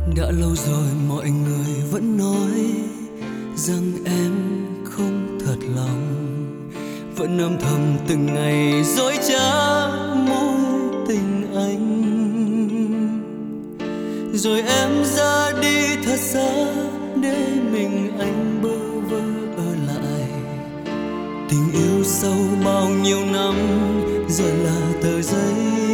Đã lâu rồi mọi người vẫn nói rằng em không thật lòng, vẫn âm thầm từng ngày dối trá mối tình anh. Rồi em ra đi thật xa để mình anh bơ vơ ở lại. Tình yêu sau bao nhiêu năm giờ là tờ giấy,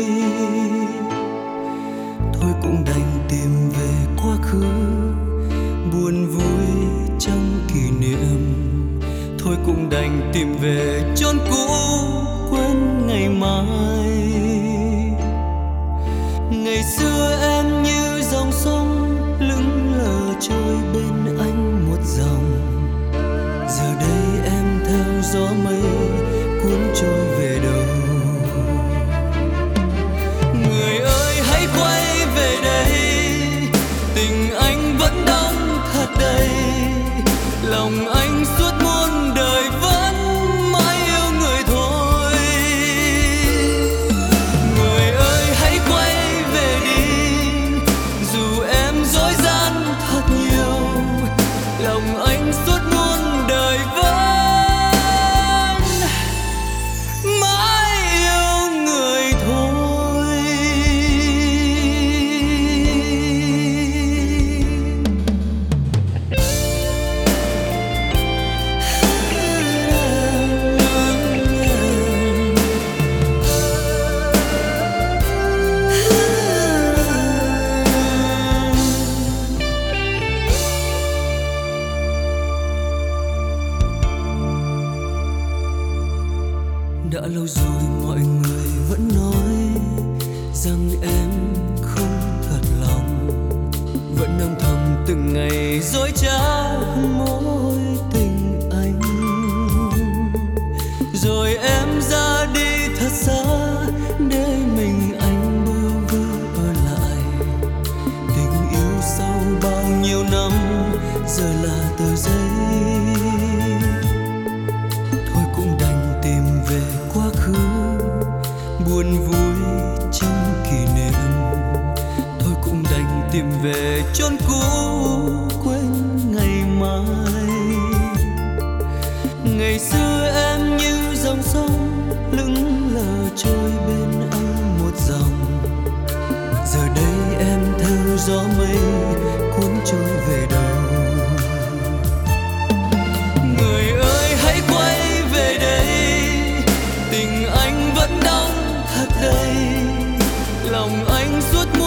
thôi cũng đành tìm về quá khứ, buồn vui trong kỷ niệm. Thôi cũng đành tìm về chốn cũ, quên ngày mai. Ngày xưa em như dòng sông lững lờ trôi bên anh một dòng. Giờ đây em theo gió mây cuốn trôi về đâu. Người ơi hãy quay về đây, tình anh vẫn đong thật đầy. Lòng anh suốt muôn đời vẫn mãi yêu người thôi. Người ơi hãy quay về đi, dù em dối gian thật nhiều. Lòng anh suốt muôn đời vẫn mãi yêu người thôi. Đã lâu rồi mọi người vẫn nói rằng em không thật lòng, vẫn âm thầm từng ngày dối trá mối tình anh. Rồi em ra đi thật xa để mình anh bơ vơ ở lại. Tình yêu sau bao nhiêu năm giờ là tờ giấy, thôi cũng đành tìm về quá khứ, buồn vui trong kỷ niệm. Thôi cũng đành tìm về chốn cũ, quên ngày mai. Ngày xưa em như dòng sông lững lờ trôi bên anh một dòng. Giờ đây em theo gió mây cuốn trôi về đâu. Người ơi hãy quay về đây, tình anh vẫn đong thật đầy. Lòng anh suốt